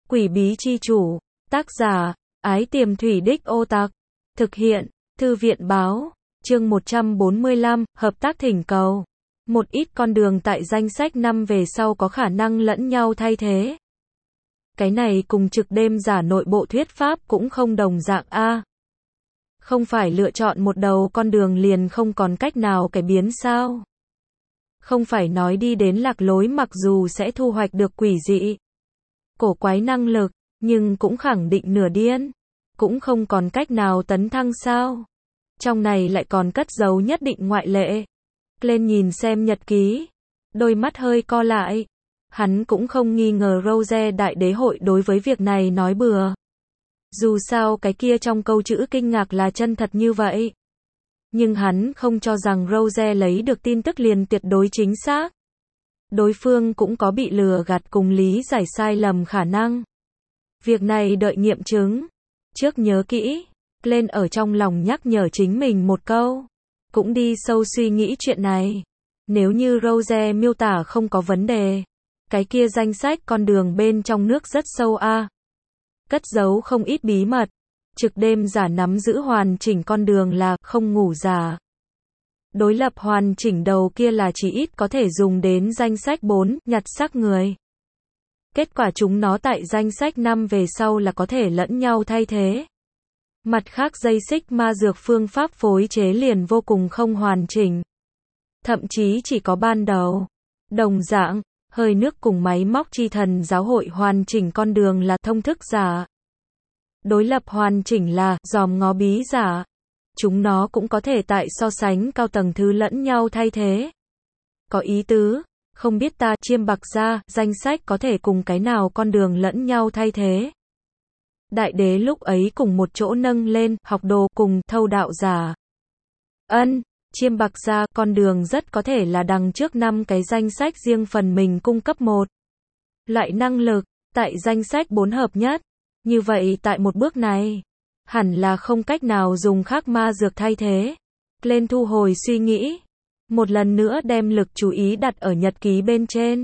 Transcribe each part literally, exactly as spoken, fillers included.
Quỷ bí chi chủ, tác giả, Ái Tiềm Thủy Đích Ô Tặc, thực hiện, Thư viện báo, chương một trăm bốn mươi lăm, hợp tác thỉnh cầu. Một ít con đường tại danh sách năm về sau có khả năng lẫn nhau thay thế. Cái này cùng trực đêm giả nội bộ thuyết pháp cũng không đồng dạng a. Không phải lựa chọn một đầu con đường liền không còn cách nào cải biến sao? Không phải nói đi đến lạc lối mặc dù sẽ thu hoạch được quỷ dị, cổ quái năng lực, nhưng cũng khẳng định nửa điên, cũng không còn cách nào tấn thăng sao? Trong này lại còn cất giấu nhất định ngoại lệ. Lên nhìn xem nhật ký, đôi mắt hơi co lại. Hắn cũng không nghi ngờ Rose đại đế hội đối với việc này nói bừa. Dù sao cái kia trong câu chữ kinh ngạc là chân thật như vậy. Nhưng hắn không cho rằng Rose lấy được tin tức liền tuyệt đối chính xác. Đối phương cũng có bị lừa gạt cùng lý giải sai lầm khả năng. Việc này đợi nghiệm chứng. Trước nhớ kỹ, lên ở trong lòng nhắc nhở chính mình một câu. Cũng đi sâu suy nghĩ chuyện này. Nếu như Rose miêu tả không có vấn đề, cái kia danh sách con đường bên trong nước rất sâu a. À. Cất giấu không ít bí mật. Trực đêm giả nắm giữ hoàn chỉnh con đường là không ngủ giả. Đối lập hoàn chỉnh đầu kia là chỉ ít có thể dùng đến danh sách bốn, nhặt xác người. Kết quả chúng nó tại danh sách năm về sau là có thể lẫn nhau thay thế. Mặt khác dây xích ma dược phương pháp phối chế liền vô cùng không hoàn chỉnh. Thậm chí chỉ có ban đầu. Đồng dạng, hơi nước cùng máy móc chi thần giáo hội hoàn chỉnh con đường là thông thức giả. Đối lập hoàn chỉnh là dòm ngó bí giả. Chúng nó cũng có thể tại so sánh cao tầng thứ lẫn nhau thay thế. Có ý tứ, không biết ta chiêm bạc ra, danh sách có thể cùng cái nào con đường lẫn nhau thay thế. Đại đế lúc ấy cùng một chỗ nâng lên, học đồ cùng thâu đạo giả. Ân, chiêm bạc ra, con đường rất có thể là đằng trước năm cái danh sách riêng phần mình cung cấp một loại năng lực, tại danh sách bốn hợp nhất. Như vậy tại một bước này, hẳn là không cách nào dùng khác ma dược thay thế. Lên thu hồi suy nghĩ. Một lần nữa đem lực chú ý đặt ở nhật ký bên trên.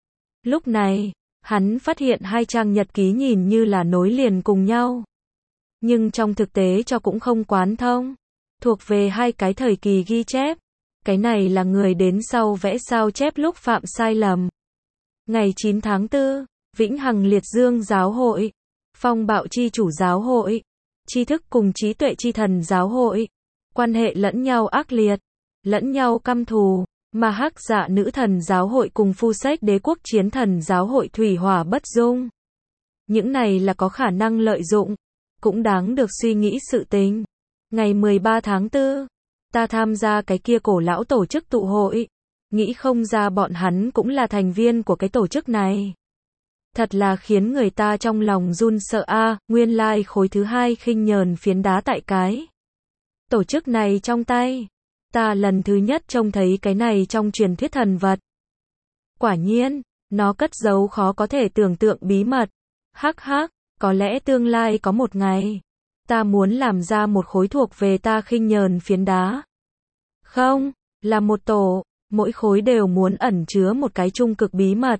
Lúc này, hắn phát hiện hai trang nhật ký nhìn như là nối liền cùng nhau. Nhưng trong thực tế cho cũng không quán thông. Thuộc về hai cái thời kỳ ghi chép. Cái này là người đến sau vẽ sao chép lúc phạm sai lầm. Ngày chín tháng tư, Vĩnh Hằng Liệt Dương Giáo hội, Phong Bạo Chi Chủ Giáo hội, Tri Thức cùng Trí Tuệ Chi Thần Giáo hội, quan hệ lẫn nhau ác liệt, lẫn nhau căm thù, mà Hắc Dạ Nữ Thần Giáo hội cùng Phu Sách Đế Quốc Chiến Thần Giáo hội thủy hỏa bất dung. Những này là có khả năng lợi dụng, cũng đáng được suy nghĩ sự tình. Ngày mười ba tháng tư, ta tham gia cái kia cổ lão tổ chức tụ hội, nghĩ không ra bọn hắn cũng là thành viên của cái tổ chức này. Thật là khiến người ta trong lòng run sợ a, à, nguyên lai khối thứ hai khinh nhờn phiến đá tại cái tổ chức này trong tay. Ta lần thứ nhất trông thấy cái này trong truyền thuyết thần vật. Quả nhiên, nó cất giấu khó có thể tưởng tượng bí mật. Hắc hắc, có lẽ tương lai có một ngày, ta muốn làm ra một khối thuộc về ta khinh nhờn phiến đá. Không, là một tổ, mỗi khối đều muốn ẩn chứa một cái trung cực bí mật.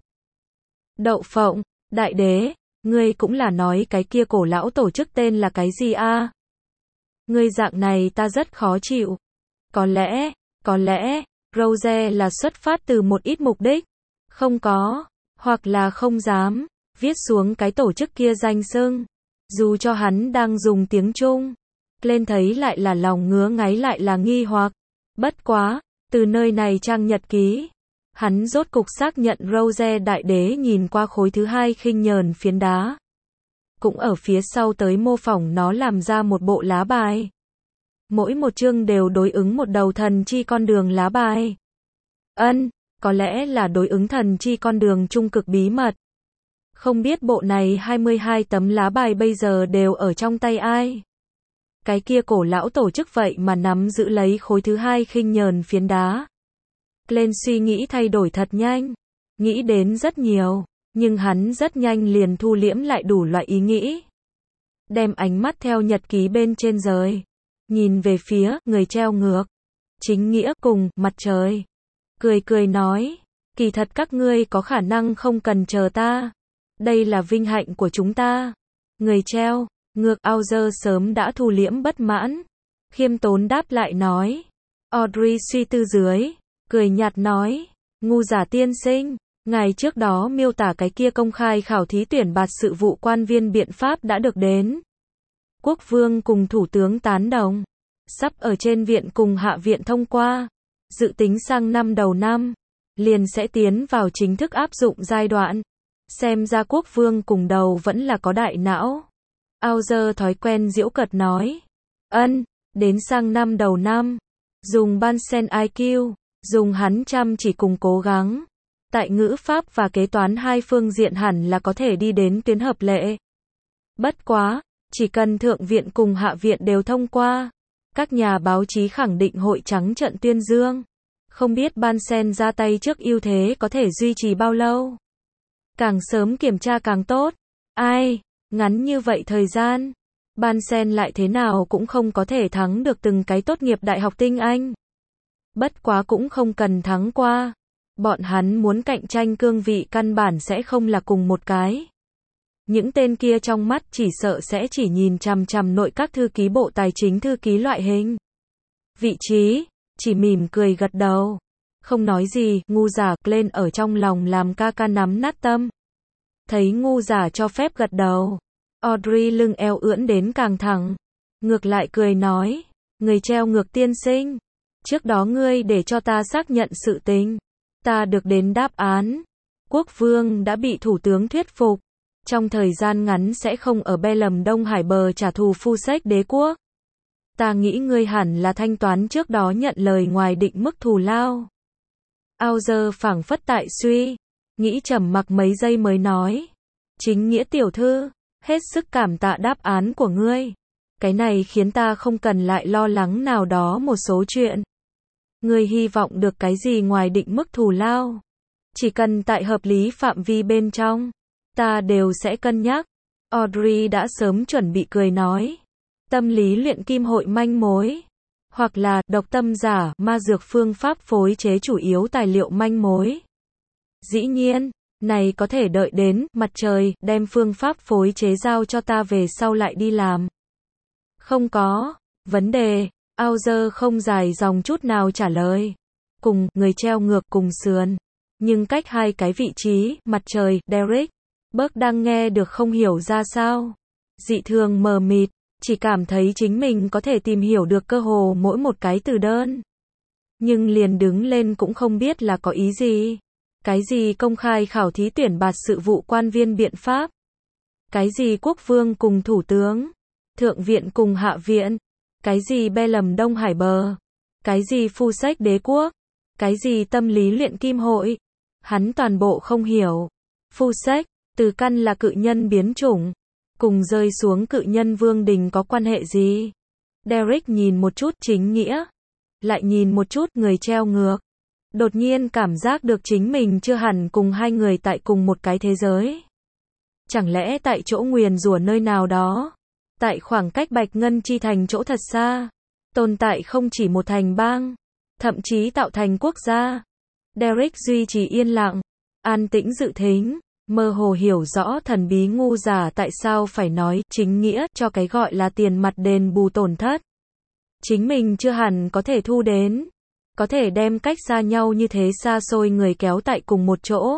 Đậu phộng, đại đế, ngươi cũng là nói cái kia cổ lão tổ chức tên là cái gì a? À? Ngươi dạng này ta rất khó chịu. Có lẽ, có lẽ, Rose là xuất phát từ một ít mục đích. Không có, hoặc là không dám, viết xuống cái tổ chức kia danh xưng. Dù cho hắn đang dùng tiếng Trung. Lên thấy lại là lòng ngứa ngáy lại là nghi hoặc. Bất quá, từ nơi này trang nhật ký. Hắn rốt cục xác nhận Rose đại đế nhìn qua khối thứ hai khinh nhờn phiến đá. Cũng ở phía sau tới mô phỏng nó làm ra một bộ lá bài. Mỗi một chương đều đối ứng một đầu thần chi con đường lá bài. Ân, có lẽ là đối ứng thần chi con đường trung cực bí mật. Không biết bộ này hai mươi hai tấm lá bài bây giờ đều ở trong tay ai. Cái kia cổ lão tổ chức vậy mà nắm giữ lấy khối thứ hai khinh nhờn phiến đá. Lên suy nghĩ thay đổi thật nhanh. Nghĩ đến rất nhiều, nhưng hắn rất nhanh liền thu liễm lại đủ loại ý nghĩ. Đem ánh mắt theo nhật ký bên trên rời. Nhìn về phía người treo ngược. Chính nghĩa cùng mặt trời. Cười cười nói, kỳ thật các ngươi có khả năng không cần chờ ta. Đây là vinh hạnh của chúng ta. Người treo ngược Auger sớm đã thu liễm bất mãn. Khiêm tốn đáp lại nói. Audrey suy tư dưới, cười nhạt nói. Ngu giả tiên sinh, ngài trước đó miêu tả cái kia công khai khảo thí tuyển bạt sự vụ quan viên biện pháp đã được đến Quốc vương cùng Thủ tướng tán đồng. Sắp ở trên viện cùng hạ viện thông qua. Dự tính sang năm đầu năm, liền sẽ tiến vào chính thức áp dụng giai đoạn. Xem ra quốc vương cùng đầu vẫn là có đại não. Auger thói quen giễu cợt nói. Ân, đến sang năm đầu năm. Dùng Bunsen i kiu, dùng hắn chăm chỉ cùng cố gắng. Tại ngữ pháp và kế toán hai phương diện hẳn là có thể đi đến tuyến hợp lệ. Bất quá, chỉ cần thượng viện cùng hạ viện đều thông qua. Các nhà báo chí khẳng định hội trắng trợn tuyên dương. Không biết Bunsen ra tay trước ưu thế có thể duy trì bao lâu. Càng sớm kiểm tra càng tốt. Ai, ngắn như vậy thời gian. Bunsen lại thế nào cũng không có thể thắng được từng cái tốt nghiệp đại học tinh Anh. Bất quá cũng không cần thắng qua. Bọn hắn muốn cạnh tranh cương vị căn bản sẽ không là cùng một cái. Những tên kia trong mắt chỉ sợ sẽ chỉ nhìn chằm chằm nội các thư ký bộ tài chính thư ký loại hình. Vị trí, chỉ mỉm cười gật đầu. Không nói gì, ngu giả lên ở trong lòng làm ca ca nắm nát tâm. Thấy ngu giả cho phép gật đầu. Audrey lưng eo ưỡn đến càng thẳng. Ngược lại cười nói. Người treo ngược tiên sinh. Trước đó ngươi để cho ta xác nhận sự tình. Ta được đến đáp án. Quốc vương đã bị thủ tướng thuyết phục. Trong thời gian ngắn sẽ không ở Belem Đông Hải bờ trả thù phu sách đế quốc. Ta nghĩ ngươi hẳn là thanh toán trước đó nhận lời ngoài định mức thù lao. Auger phảng phất tại suy. Nghĩ trầm mặc mấy giây mới nói. Chính nghĩa tiểu thư. Hết sức cảm tạ đáp án của ngươi. Cái này khiến ta không cần lại lo lắng nào đó một số chuyện. Ngươi hy vọng được cái gì ngoài định mức thù lao? Chỉ cần tại hợp lý phạm vi bên trong, ta đều sẽ cân nhắc. Audrey đã sớm chuẩn bị cười nói. Tâm lý luyện kim hội manh mối. Hoặc là độc tâm giả, ma dược phương pháp phối chế chủ yếu tài liệu manh mối. Dĩ nhiên, này có thể đợi đến mặt trời đem phương pháp phối chế giao cho ta về sau lại đi làm. Không có vấn đề. Auger không dài dòng chút nào trả lời. Cùng người treo ngược cùng sườn. Nhưng cách hai cái vị trí, mặt trời, Derek. Burke đang nghe được không hiểu ra sao. Dị thường mờ mịt, chỉ cảm thấy chính mình có thể tìm hiểu được cơ hồ mỗi một cái từ đơn. Nhưng liền đứng lên cũng không biết là có ý gì. Cái gì công khai khảo thí tuyển bạt sự vụ quan viên biện pháp? Cái gì quốc vương cùng thủ tướng? Thượng viện cùng hạ viện? Cái gì Belem Đông Hải bờ? Cái gì phu sách đế quốc? Cái gì tâm lý luyện kim hội? Hắn toàn bộ không hiểu. Phu sách, từ căn là cự nhân biến chủng. Cùng rơi xuống cự nhân vương đình có quan hệ gì? Derek nhìn một chút chính nghĩa. Lại nhìn một chút người treo ngược. Đột nhiên cảm giác được chính mình chưa hẳn cùng hai người tại cùng một cái thế giới. Chẳng lẽ tại chỗ nguyền rủa nơi nào đó? Tại khoảng cách Bạch Ngân Chi thành chỗ thật xa. Tồn tại không chỉ một thành bang. Thậm chí tạo thành quốc gia. Derek duy trì yên lặng. An tĩnh dự thính. Mơ hồ hiểu rõ thần bí ngu giả tại sao phải nói chính nghĩa cho cái gọi là tiền mặt đền bù tổn thất. Chính mình chưa hẳn có thể thu đến. Có thể đem cách xa nhau như thế xa xôi người kéo tại cùng một chỗ.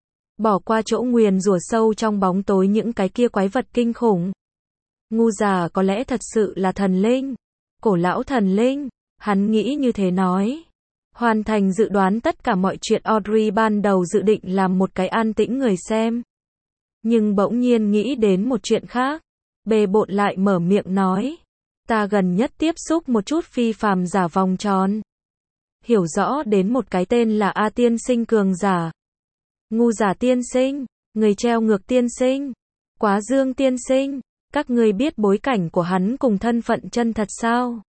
Bỏ qua chỗ nguyền rủa sâu trong bóng tối những cái kia quái vật kinh khủng. Ngu giả có lẽ thật sự là thần linh. Cổ lão thần linh. Hắn nghĩ như thế nói. Hoàn thành dự đoán tất cả mọi chuyện. Audrey ban đầu dự định làm một cái an tĩnh người xem. Nhưng bỗng nhiên nghĩ đến một chuyện khác. Bề bộn lại mở miệng nói. Ta gần nhất tiếp xúc một chút phi phàm giả vòng tròn. Hiểu rõ đến một cái tên là A tiên sinh cường giả. Ngu giả tiên sinh. Người treo ngược tiên sinh. Quá dương tiên sinh. Các ngươi biết bối cảnh của hắn cùng thân phận chân thật sao?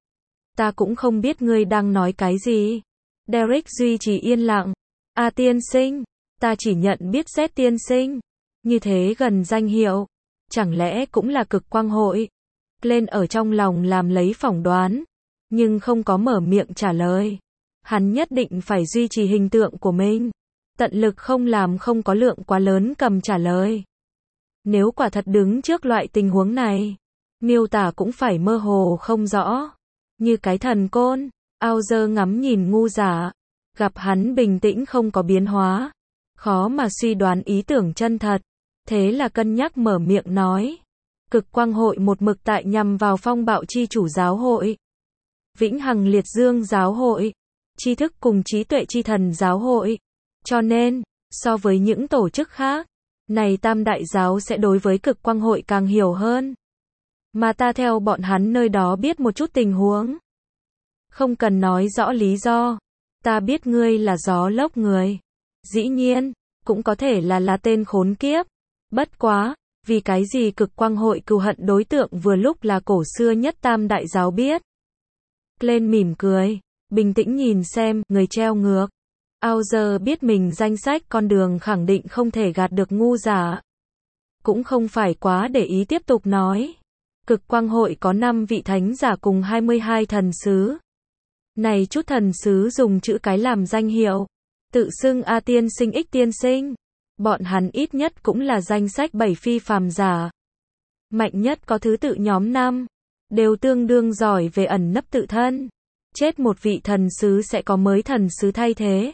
Ta cũng không biết ngươi đang nói cái gì. Derek duy trì yên lặng. A tiên sinh. Ta chỉ nhận biết Z tiên sinh. Như thế gần danh hiệu. Chẳng lẽ cũng là cực quang hội? Lên ở trong lòng làm lấy phỏng đoán. Nhưng không có mở miệng trả lời. Hắn nhất định phải duy trì hình tượng của mình. tận lực không làm không có lượng quá lớn cầm trả lời. Nếu quả thật đứng trước loại tình huống này, miêu tả cũng phải mơ hồ không rõ. Như cái thần côn, Auger ngắm nhìn ngu giả, gặp hắn bình tĩnh không có biến hóa, khó mà suy đoán ý tưởng chân thật, thế là cân nhắc mở miệng nói. Cực quang hội một mực tại nhằm vào phong bạo chi chủ giáo hội, vĩnh hằng liệt dương giáo hội, tri thức cùng trí tuệ chi thần giáo hội. Cho nên, so với những tổ chức khác, này tam đại giáo sẽ đối với cực quang hội càng hiểu hơn. Mà ta theo bọn hắn nơi đó biết một chút tình huống. Không cần nói rõ lý do. Ta biết ngươi là gió lốc người. Dĩ nhiên, cũng có thể là là tên khốn kiếp. Bất quá, vì cái gì cực quang hội cừu hận đối tượng vừa lúc là cổ xưa nhất tam đại giáo biết. Glenn mỉm cười, bình tĩnh nhìn xem, người treo ngược. Auger biết mình danh sách con đường khẳng định không thể gạt được ngu giả. Cũng không phải quá để ý tiếp tục nói. Cực quang hội có năm vị thánh giả cùng hai mươi hai thần sứ. Này chút thần sứ dùng chữ cái làm danh hiệu. Tự xưng A tiên sinh ích tiên sinh. Bọn hắn ít nhất cũng là danh sách bảy phi phàm giả. Mạnh nhất có thứ tự nhóm năm. Đều tương đương giỏi về ẩn nấp tự thân. Chết một vị thần sứ sẽ có mới thần sứ thay thế.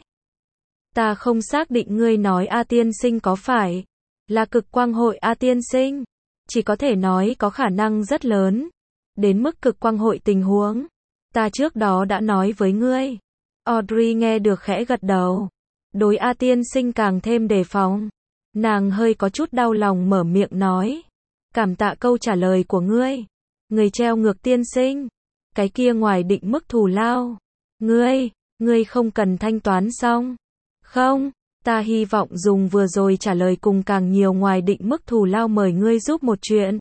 Ta không xác định ngươi nói A tiên sinh có phải là cực quang hội A tiên sinh. Chỉ có thể nói có khả năng rất lớn. Đến mức cực quang hội tình huống. Ta trước đó đã nói với ngươi. Audrey nghe được khẽ gật đầu. Đối A tiên sinh càng thêm đề phòng. Nàng hơi có chút đau lòng mở miệng nói. Cảm tạ câu trả lời của ngươi. Người treo ngược tiên sinh. Cái kia ngoài định mức thù lao. Ngươi, ngươi không cần thanh toán xong. Không, ta hy vọng dùng vừa rồi trả lời cùng càng nhiều ngoài định mức thù lao mời ngươi giúp một chuyện.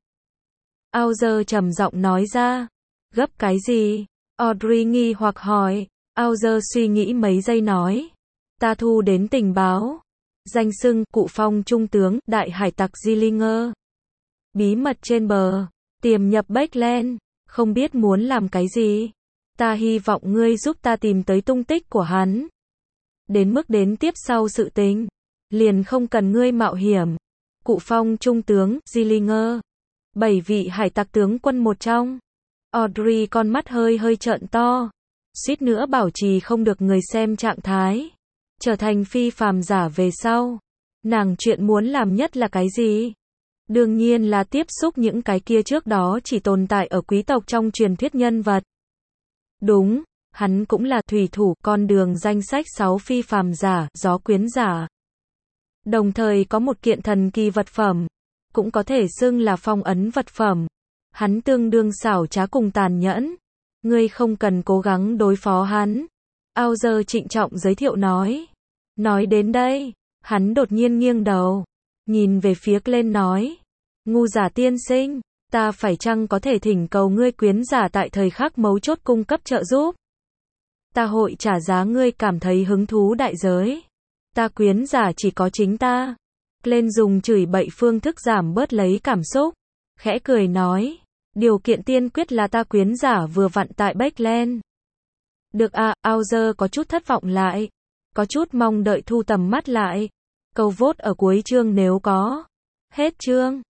Auger trầm giọng nói ra. Gấp cái gì? Audrey nghi hoặc hỏi. Auger suy nghĩ mấy giây nói. Ta thu đến tình báo. Danh xưng cụ phong trung tướng đại hải tặc Zillinger. Bí mật trên bờ. Tiềm nhập Backland. Không biết muốn làm cái gì. Ta hy vọng ngươi giúp ta tìm tới tung tích của hắn. Đến mức đến tiếp sau sự tình. Liền không cần ngươi mạo hiểm. Cụ phong trung tướng Zillinger. Bảy vị hải tặc tướng quân một trong. Audrey con mắt hơi hơi trợn to. Suýt nữa bảo trì không được người xem trạng thái. Trở thành phi phàm giả về sau. Nàng chuyện muốn làm nhất là cái gì? Đương nhiên là tiếp xúc những cái kia trước đó chỉ tồn tại ở quý tộc trong truyền thuyết nhân vật. Đúng, hắn cũng là thủy thủ con đường danh sách sáu phi phàm giả, gió quyến giả. Đồng thời có một kiện thần kỳ vật phẩm, cũng có thể xưng là phong ấn vật phẩm. Hắn tương đương xảo trá cùng tàn nhẫn. Ngươi không cần cố gắng đối phó hắn. Auger trịnh trọng giới thiệu nói. Nói đến đây, hắn đột nhiên nghiêng đầu. Nhìn về phía Glenn nói. Ngu giả tiên sinh, ta phải chăng có thể thỉnh cầu ngươi quyến giả tại thời khắc mấu chốt cung cấp trợ giúp? Ta hội trả giá ngươi cảm thấy hứng thú đại giới. Ta quyến giả chỉ có chính ta. Glenn dùng chửi bậy phương thức giảm bớt lấy cảm xúc. Khẽ cười nói. Điều kiện tiên quyết là ta quyến giả vừa vặn tại Backland. Được à, Auger có chút thất vọng lại. Có chút mong đợi thu tầm mắt lại. Câu vote ở cuối chương nếu có. Hết chương.